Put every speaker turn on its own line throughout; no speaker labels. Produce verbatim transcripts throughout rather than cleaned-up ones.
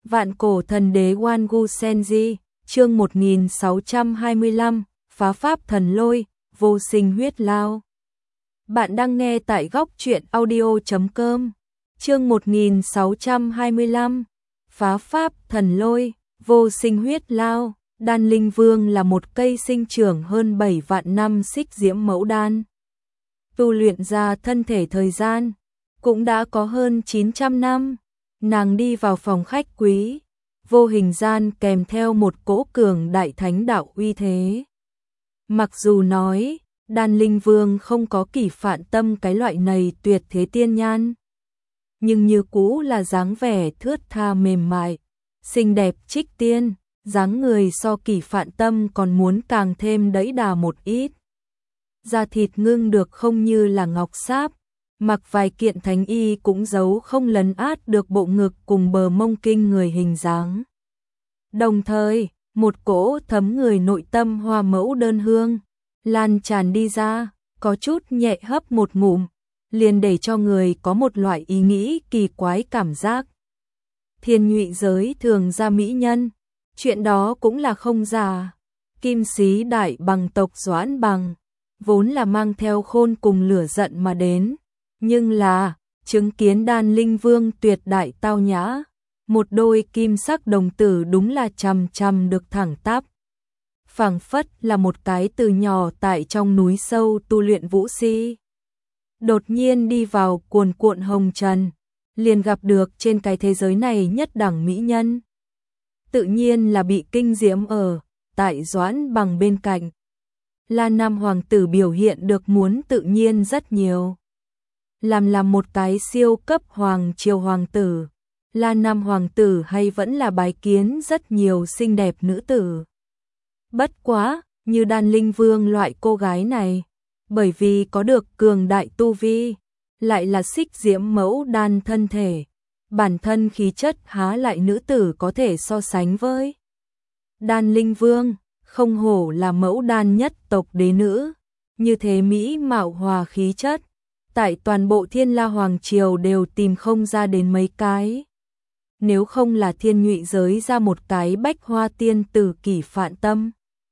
Vạn cổ thần đế Wan Gu Senji, chương một nghìn sáu trăm hai mươi lăm, phá pháp thần lôi, vô sinh huyết lao. Bạn đang nghe tại góc truyện audio chấm com. Chương một nghìn sáu trăm hai mươi lăm, phá pháp thần lôi, vô sinh huyết lao. Đan Linh Vương là một cây sinh trưởng hơn bảy vạn năm xích diễm mẫu đan. Tu luyện ra thân thể thời gian cũng đã có hơn chín trăm năm. Nàng đi vào phòng khách quý, vô hình gian kèm theo một cỗ cường đại thánh đạo uy thế. Mặc dù nói, Đan Linh Vương không có Kỷ Phạn Tâm cái loại này tuyệt thế tiên nhan, nhưng như cũ là dáng vẻ thướt tha mềm mại, xinh đẹp trích tiên, dáng người so Kỷ Phạn Tâm còn muốn càng thêm đẫy đà một ít. Da thịt ngưng được không như là ngọc sáp, mặc vài kiện thánh y cũng giấu không lấn át được bộ ngực cùng bờ mông kinh người hình dáng. Đồng thời, một cỗ thấm người nội tâm hoa mẫu đơn hương lan tràn đi ra, có chút nhẹ hấp một ngụm, liền để cho người có một loại ý nghĩ kỳ quái cảm giác. Thiên nhụy giới thường ra mỹ nhân, chuyện đó cũng là không giả. Kim Sĩ đại bằng tộc Doãn Bằng vốn là mang theo khôn cùng lửa giận mà đến, nhưng là chứng kiến Đan Linh Vương tuyệt đại tao nhã, một đôi kim sắc đồng tử đúng là chằm chằm được thẳng tắp. Phảng phất là một cái từ nhỏ tại trong núi sâu tu luyện vũ si, đột nhiên đi vào cuồn cuộn hồng trần, liền gặp được trên cái thế giới này nhất đẳng mỹ nhân. Tự nhiên là bị kinh diễm ở tại Doãn Bằng bên cạnh. La Nam hoàng tử biểu hiện được muốn tự nhiên rất nhiều. Làm làm một cái siêu cấp hoàng triều hoàng tử, La Nam hoàng tử hay vẫn là bái kiến rất nhiều xinh đẹp nữ tử. Bất quá, như Đan Linh Vương loại cô gái này, bởi vì có được cường đại tu vi, lại là xích diễm mẫu đan thân thể, bản thân khí chất há lại nữ tử có thể so sánh với. Đan Linh Vương, không hổ là mẫu đan nhất tộc đế nữ, như thế mỹ mạo hòa khí chất, tại toàn bộ Thiên La Hoàng Triều đều tìm không ra đến mấy cái. Nếu không là thiên nhụy giới ra một cái bách hoa tiên tử Kỷ Phạn Tâm,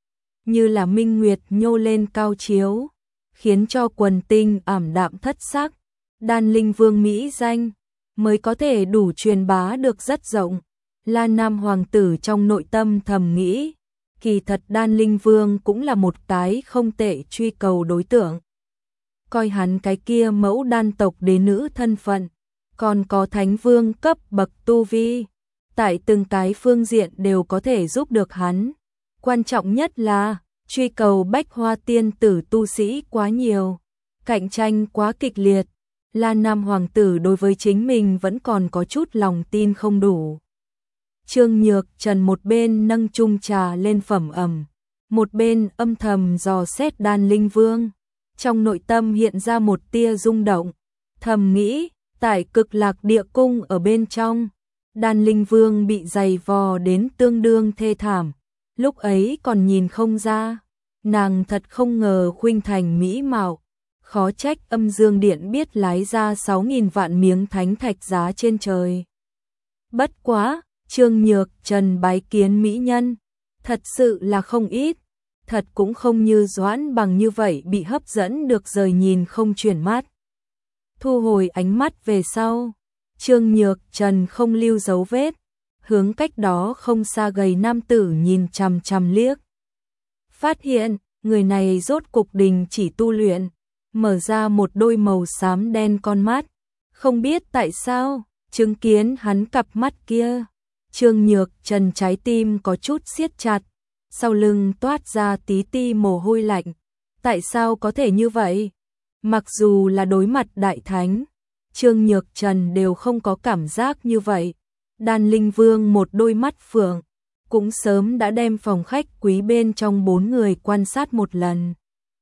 như là minh nguyệt nhô lên cao chiếu, khiến cho quần tinh ảm đạm thất sắc, Đan Linh Vương mỹ danh mới có thể đủ truyền bá được rất rộng. La Nam hoàng tử trong nội tâm thầm nghĩ, kỳ thật Đan Linh Vương cũng là một cái không tệ truy cầu đối tượng. Coi hắn cái kia mẫu đan tộc đế nữ thân phận, còn có thánh vương cấp bậc tu vi, tại từng cái phương diện đều có thể giúp được hắn. Quan trọng nhất là, truy cầu bách hoa tiên tử tu sĩ quá nhiều, cạnh tranh quá kịch liệt. La Nam hoàng tử đối với chính mình vẫn còn có chút lòng tin không đủ. Trương Nhược Trần một bên nâng chung trà lên phẩm ẩm, một bên âm thầm dò xét Đan Linh Vương. Trong nội tâm hiện ra một tia rung động, thầm nghĩ, tại Cực Lạc Địa Cung ở bên trong, Đan Linh Vương bị giày vò đến tương đương thê thảm, lúc ấy còn nhìn không ra, nàng thật không ngờ khuynh thành mỹ mạo, khó trách Âm Dương Điện biết lái ra sáu nghìn vạn miếng thánh thạch giá trên trời. Bất quá, Trương Nhược Trần bái kiến mỹ nhân, thật sự là không ít, thật cũng không như Doãn Bằng như vậy bị hấp dẫn được rời nhìn không chuyển mắt. Thu hồi ánh mắt về sau, Trương Nhược Trần không lưu dấu vết, hướng cách đó không xa gầy nam tử nhìn chằm chằm liếc. Phát hiện, người này rốt cục đình chỉ tu luyện, mở ra một đôi màu xám đen con mắt, không biết tại sao, chứng kiến hắn cặp mắt kia, Trương Nhược Trần trái tim có chút siết chặt, sau lưng toát ra tí ti mồ hôi lạnh. Tại sao có thể như vậy? Mặc dù là đối mặt đại thánh, Trương Nhược Trần đều không có cảm giác như vậy. Đan Linh Vương một đôi mắt phượng, cũng sớm đã đem phòng khách quý bên trong bốn người quan sát một lần.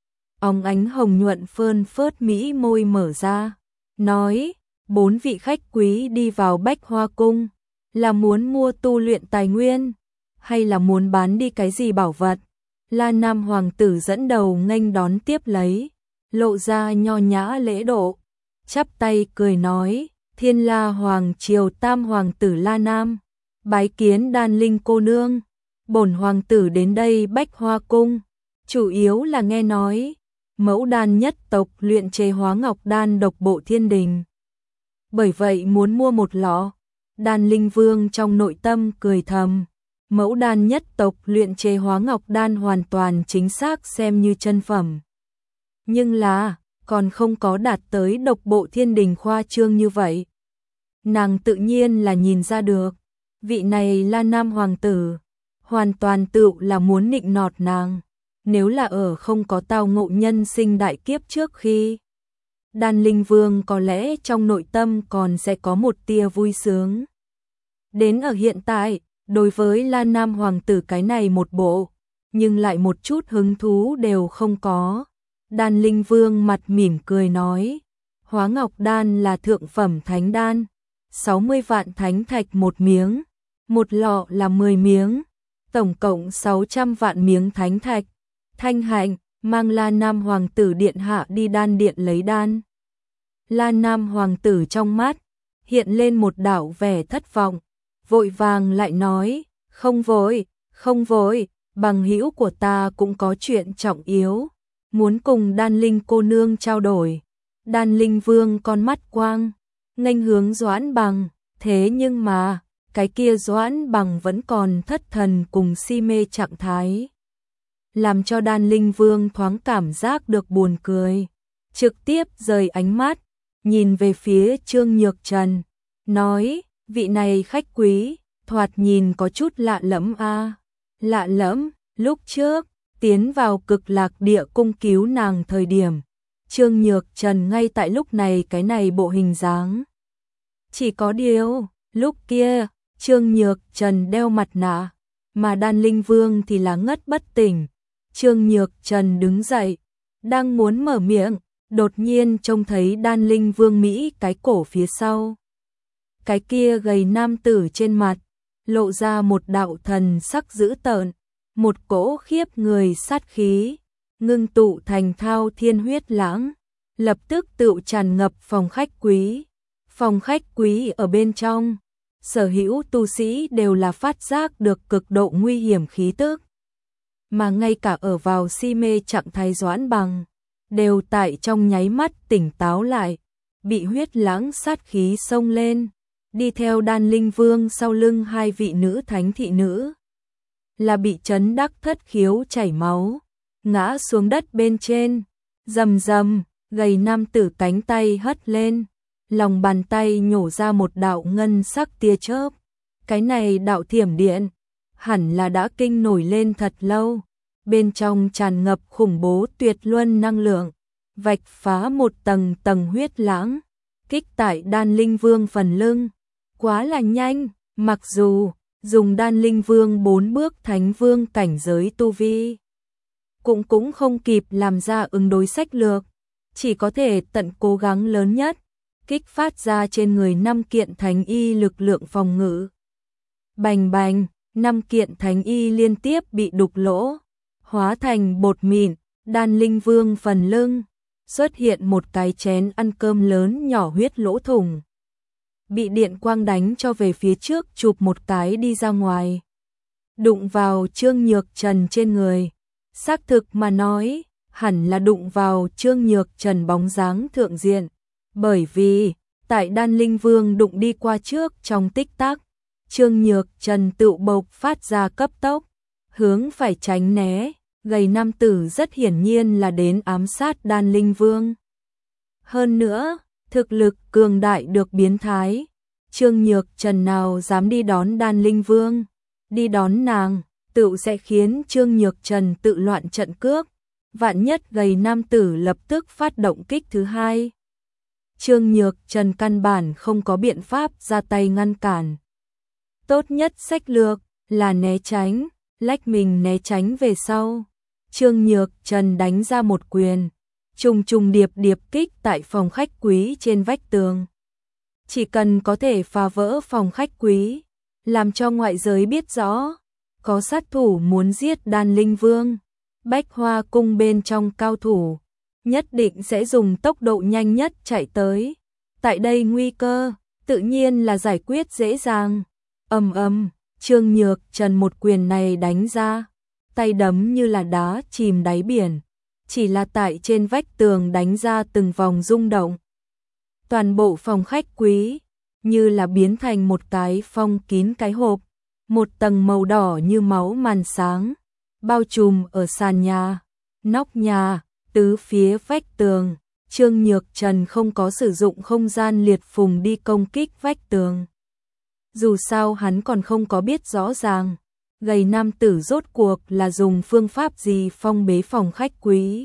Óng ánh hồng nhuận phơn phớt mỹ môi mở ra, nói, bốn vị khách quý đi vào Bách Hoa Cung, là muốn mua tu luyện tài nguyên, hay là muốn bán đi cái gì bảo vật? La Nam hoàng tử dẫn đầu nghênh đón tiếp lấy, lộ ra nho nhã lễ độ, chắp tay cười nói, Thiên La Hoàng Triều Tam hoàng tử La Nam, Bái kiến Đan Linh cô nương, bổn hoàng tử đến đây Bách Hoa cung, chủ yếu là nghe nói, mẫu đan nhất tộc luyện chế hóa ngọc đan độc bộ thiên đình. Bởi vậy muốn mua một lọ. Đan Linh Vương trong nội tâm cười thầm, mẫu đan nhất tộc luyện chế hóa ngọc đan hoàn toàn chính xác xem như chân phẩm. Nhưng là, còn không có đạt tới độc bộ thiên đình khoa trương như vậy. Nàng tự nhiên là nhìn ra được, vị này là nam hoàng tử, hoàn toàn tự là muốn nịnh nọt nàng, nếu là ở không có tao ngộ nhân sinh đại kiếp trước khi. Đan Linh Vương có lẽ trong nội tâm còn sẽ có một tia vui sướng. Đến ở hiện tại, đối với La Nam Hoàng tử cái này một bộ, nhưng lại một chút hứng thú đều không có. Đan Linh Vương mặt mỉm cười nói, hóa ngọc đan là thượng phẩm thánh đan, sáu mươi vạn thánh thạch một miếng, một lọ là mười miếng, tổng cộng sáu trăm vạn miếng thánh thạch. Thanh hạnh, mang La Nam Hoàng tử điện hạ đi đan điện lấy đan. La Nam Hoàng tử trong mắt, hiện lên một đạo vẻ thất vọng, vội vàng lại nói, không vội, không vội, bằng hữu của ta cũng có chuyện trọng yếu, muốn cùng Đan Linh cô nương trao đổi. Đan Linh Vương con mắt quang, nghênh hướng Doãn Bằng, thế nhưng mà, cái kia Doãn Bằng vẫn còn thất thần cùng si mê trạng thái. Làm cho Đan Linh Vương thoáng cảm giác được buồn cười, trực tiếp rời ánh mắt, nhìn về phía Trương Nhược Trần, nói, vị này khách quý, thoạt nhìn có chút lạ lẫm a. À. Lạ lẫm, lúc trước, tiến vào Cực Lạc Địa cung cứu nàng thời điểm, Trương Nhược Trần ngay tại lúc này cái này bộ hình dáng. Chỉ có điều, lúc kia, Trương Nhược Trần đeo mặt nạ, mà Đan Linh Vương thì là ngất bất tỉnh. Trương Nhược Trần đứng dậy, đang muốn mở miệng, đột nhiên trông thấy Đan Linh Vương Mỹ cái cổ phía sau. Cái kia gầy nam tử trên mặt, lộ ra một đạo thần sắc dữ tợn, một cỗ khiếp người sát khí, ngưng tụ thành thao thiên huyết lãng, lập tức tự tràn ngập phòng khách quý. Phòng khách quý ở bên trong, sở hữu tu sĩ đều là phát giác được cực độ nguy hiểm khí tức. Mà ngay cả ở vào si mê trạng thái Doãn Bằng, đều tại trong nháy mắt tỉnh táo lại, bị huyết lãng sát khí xông lên, đi theo Đan Linh Vương sau lưng hai vị nữ thánh thị nữ. Là bị chấn đắc thất khiếu chảy máu, ngã xuống đất bên trên, rầm rầm, gầy nam tử cánh tay hất lên, lòng bàn tay nhổ ra một đạo ngân sắc tia chớp. Cái này đạo thiểm điện, hẳn là đã kinh nổi lên thật lâu, bên trong tràn ngập khủng bố tuyệt luân năng lượng, vạch phá một tầng tầng huyết lãng, kích tại Đan Linh Vương phần lưng. Quá là nhanh, mặc dù dùng Đan Linh Vương bốn bước thánh vương cảnh giới tu vi, cũng cũng không kịp làm ra ứng đối sách lược, chỉ có thể tận cố gắng lớn nhất, kích phát ra trên người năm kiện thánh y lực lượng phòng ngự. Bành bành, năm kiện thánh y liên tiếp bị đục lỗ, hóa thành bột mịn. Đan Linh Vương phần lưng xuất hiện một cái chén ăn cơm lớn nhỏ huyết lỗ thủng, bị điện quang đánh cho về phía trước chụp một cái đi ra ngoài, đụng vào Trương Nhược Trần trên người. Xác thực mà nói, hẳn là đụng vào Trương Nhược Trần bóng dáng thượng diện, bởi vì tại Đan Linh Vương đụng đi qua trước trong tích tắc, Trương Nhược Trần tự bộc phát ra cấp tốc, hướng phải tránh né. Gầy nam tử rất hiển nhiên là đến ám sát Đan Linh Vương. Hơn nữa, thực lực cường đại được biến thái. Trương Nhược Trần nào dám đi đón Đan Linh Vương, đi đón nàng, tự sẽ khiến Trương Nhược Trần tự loạn trận cước. Vạn nhất gầy nam tử lập tức phát động kích thứ hai. Trương Nhược Trần căn bản không có biện pháp ra tay ngăn cản. Tốt nhất sách lược là né tránh, lách mình né tránh về sau. Trương Nhược Trần đánh ra một quyền, trùng trùng điệp điệp kích tại phòng khách quý trên vách tường. Chỉ cần có thể phá vỡ phòng khách quý, làm cho ngoại giới biết rõ, có sát thủ muốn giết Đan Linh Vương, Bách Hoa cung bên trong cao thủ, nhất định sẽ dùng tốc độ nhanh nhất chạy tới. Tại đây nguy cơ, tự nhiên là giải quyết dễ dàng. Ầm ầm. Trương Nhược Trần một quyền này đánh ra, tay đấm như là đá chìm đáy biển, chỉ là tại trên vách tường đánh ra từng vòng rung động. Toàn bộ phòng khách quý như là biến thành một cái phong kín cái hộp, một tầng màu đỏ như máu màn sáng, bao trùm ở sàn nhà, nóc nhà, tứ phía vách tường. Trương Nhược Trần không có sử dụng không gian liệt phùng đi công kích vách tường. Dù sao hắn còn không có biết rõ ràng, gầy nam tử rốt cuộc là dùng phương pháp gì phong bế phòng khách quý.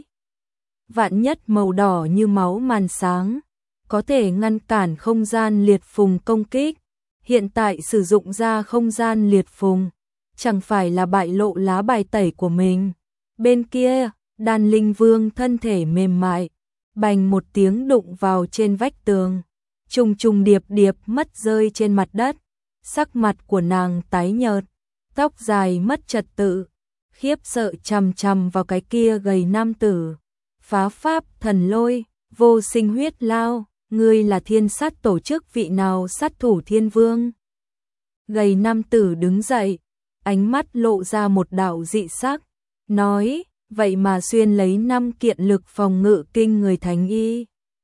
Vạn nhất màu đỏ như máu màn sáng, có thể ngăn cản không gian liệt phùng công kích. Hiện tại sử dụng ra không gian liệt phùng, chẳng phải là bại lộ lá bài tẩy của mình. Bên kia, Đan Linh Vương thân thể mềm mại, bành một tiếng đụng vào trên vách tường, trùng trùng điệp điệp mất rơi trên mặt đất. Sắc mặt của nàng tái nhợt, tóc dài mất trật tự, khiếp sợ chằm chằm vào cái kia gầy nam tử. Phá pháp thần lôi, vô sinh huyết lao, ngươi là thiên sát tổ chức vị nào sát thủ thiên vương? Gầy nam tử đứng dậy, ánh mắt lộ ra một đạo dị sắc, nói, vậy mà xuyên lấy năm kiện lực phòng ngự kinh người thánh y,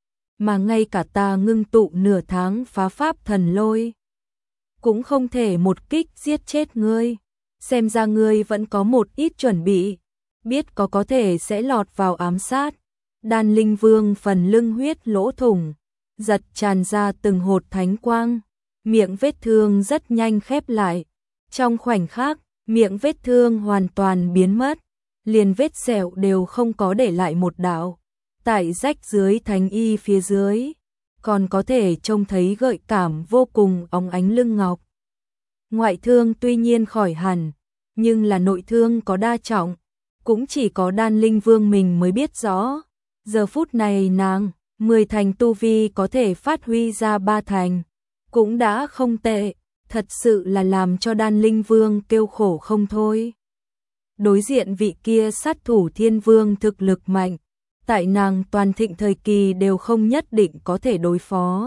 mà ngay cả ta ngưng tụ nửa tháng phá pháp thần lôi, cũng không thể một kích giết chết ngươi. Xem ra ngươi vẫn có một ít chuẩn bị, biết có có thể sẽ lọt vào ám sát. Đan Linh Vương phần lưng huyết lỗ thủng, giật tràn ra từng hột thánh quang, miệng vết thương rất nhanh khép lại. Trong khoảnh khắc, miệng vết thương hoàn toàn biến mất, liền vết sẹo đều không có để lại một đạo. Tại rách dưới thánh y phía dưới, còn có thể trông thấy gợi cảm vô cùng óng ánh lưng ngọc. Ngoại thương tuy nhiên khỏi hẳn, nhưng là nội thương có đa trọng, cũng chỉ có Đan Linh Vương mình mới biết rõ. Giờ phút này nàng, mười thành tu vi có thể phát huy ra ba thành, cũng đã không tệ, thật sự là làm cho Đan Linh Vương kêu khổ không thôi. Đối diện vị kia sát thủ thiên vương thực lực mạnh, tại nàng toàn thịnh thời kỳ đều không nhất định có thể đối phó.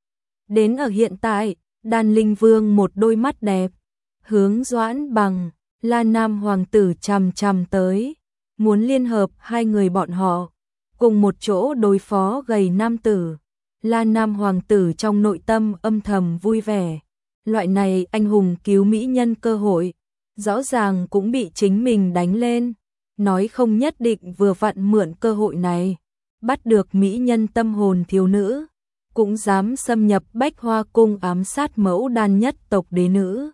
Đến ở hiện tại, Đan Linh Vương một đôi mắt đẹp, hướng Doãn Bằng, La Nam Hoàng tử chằm chằm tới, muốn liên hợp hai người bọn họ, cùng một chỗ đối phó gầy nam tử. La Nam Hoàng tử trong nội tâm âm thầm vui vẻ, loại này anh hùng cứu mỹ nhân cơ hội, rõ ràng cũng bị chính mình đánh lên, nói không nhất định vừa vặn mượn cơ hội này, bắt được mỹ nhân tâm hồn thiếu nữ, cũng dám xâm nhập Bách Hoa cung ám sát mẫu đan nhất tộc đế nữ.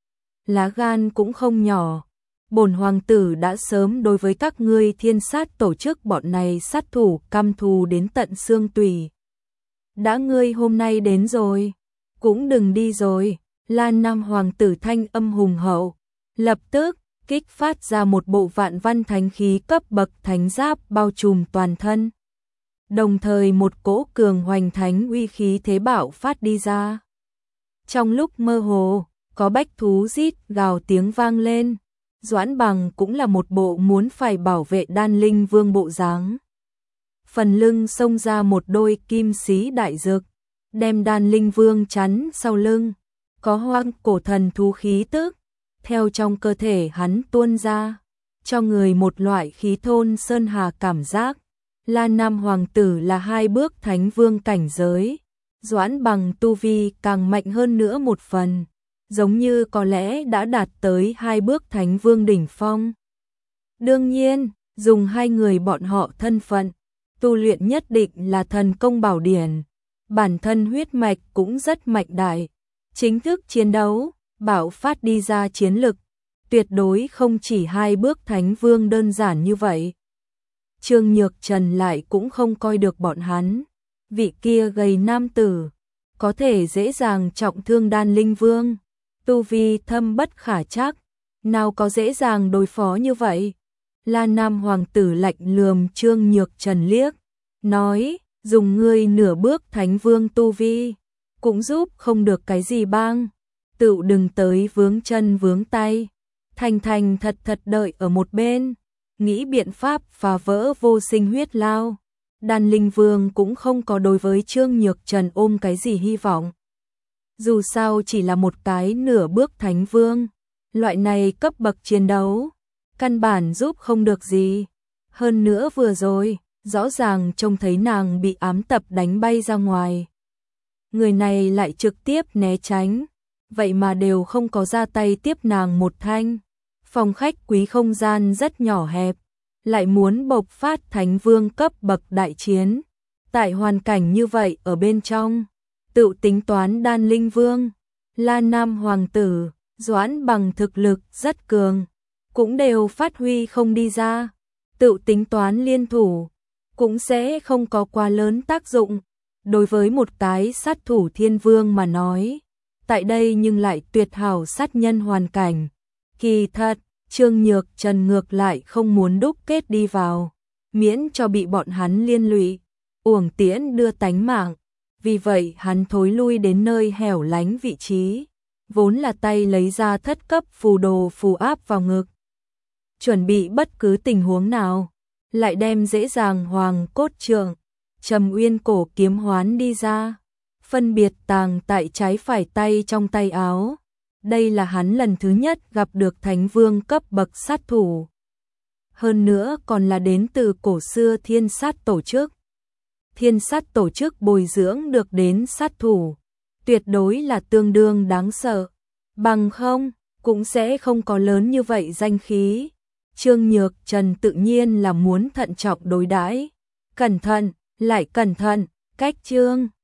Lá gan cũng không nhỏ, bổn hoàng tử đã sớm đối với các ngươi thiên sát tổ chức bọn này sát thủ căm thù đến tận xương tủy. Đã ngươi hôm nay đến rồi, cũng đừng đi rồi. La Nam Hoàng tử thanh âm hùng hậu, lập tức kích phát ra một bộ vạn văn thánh khí cấp bậc thánh giáp bao trùm toàn thân. Đồng thời một cỗ cường hoành thánh uy khí thế bạo phát đi ra. Trong lúc mơ hồ, có bách thú rít gào tiếng vang lên. Doãn Bằng cũng là một bộ muốn phải bảo vệ Đan Linh Vương bộ dáng. Phần lưng xông ra một đôi kim xí đại dược, đem Đan Linh Vương chắn sau lưng. Có hoang cổ thần thú khí tức, theo trong cơ thể hắn tuôn ra, cho người một loại khí thôn sơn hà cảm giác. La Nam Hoàng tử là hai bước thánh vương cảnh giới, Doãn Bằng tu vi càng mạnh hơn nữa một phần, giống như có lẽ đã đạt tới hai bước thánh vương đỉnh phong. Đương nhiên, dùng hai người bọn họ thân phận, tu luyện nhất định là thần công bảo điển, bản thân huyết mạch cũng rất mạnh đại, chính thức chiến đấu, bảo phát đi ra chiến lực, tuyệt đối không chỉ hai bước thánh vương đơn giản như vậy. Trương Nhược Trần lại cũng không coi được bọn hắn, vị kia gầy nam tử, có thể dễ dàng trọng thương Đan Linh Vương, tu vi thâm bất khả trắc, nào có dễ dàng đối phó như vậy. La Nam Hoàng tử lạnh lườm Trương Nhược Trần liếc, nói, dùng ngươi nửa bước thánh vương tu vi, cũng giúp không được cái gì bang, tự đừng tới vướng chân vướng tay, thành thành thật thật đợi ở một bên, nghĩ biện pháp phá vỡ vô sinh huyết lao. Đan Linh Vương cũng không có đối với Trương Nhược Trần ôm cái gì hy vọng. Dù sao chỉ là một cái nửa bước thánh vương, Loại này cấp bậc chiến đấu, căn bản giúp không được gì. Hơn nữa vừa rồi, rõ ràng trông thấy nàng bị ám tập đánh bay ra ngoài. Người này lại trực tiếp né tránh, vậy mà đều không có ra tay tiếp nàng một thanh. Phòng khách quý không gian rất nhỏ hẹp, lại muốn bộc phát thánh vương cấp bậc đại chiến. Tại hoàn cảnh như vậy ở bên trong, tự tính toán đan linh vương, La Nam hoàng tử, Doãn Bằng thực lực rất cường, cũng đều phát huy không đi ra. Tự tính toán liên thủ, cũng sẽ không có quá lớn tác dụng. Đối với một cái sát thủ thiên vương mà nói, tại đây nhưng lại tuyệt hảo sát nhân hoàn cảnh. Kỳ thật, Trương Nhược Trần ngược lại không muốn đúc kết đi vào, miễn cho bị bọn hắn liên lụy, uổng tiễn đưa tánh mạng. Vì vậy hắn thối lui đến nơi hẻo lánh vị trí, vốn là tay lấy ra thất cấp phù đồ phù áp vào ngực. Chuẩn bị bất cứ tình huống nào, lại đem dễ dàng hoàng cốt trượng, Trầm Uyên cổ kiếm hoán đi ra, phân biệt tàng tại trái phải tay trong tay áo. Đây là hắn lần thứ nhất gặp được thánh vương cấp bậc sát thủ. Hơn nữa còn là đến từ cổ xưa thiên sát tổ chức. Thiên sát tổ chức bồi dưỡng được đến sát thủ, tuyệt đối là tương đương đáng sợ. Bằng không, cũng sẽ không có lớn như vậy danh khí. Trương Nhược Trần tự nhiên là muốn thận trọng đối đãi, cẩn thận, lại cẩn thận, cách Trương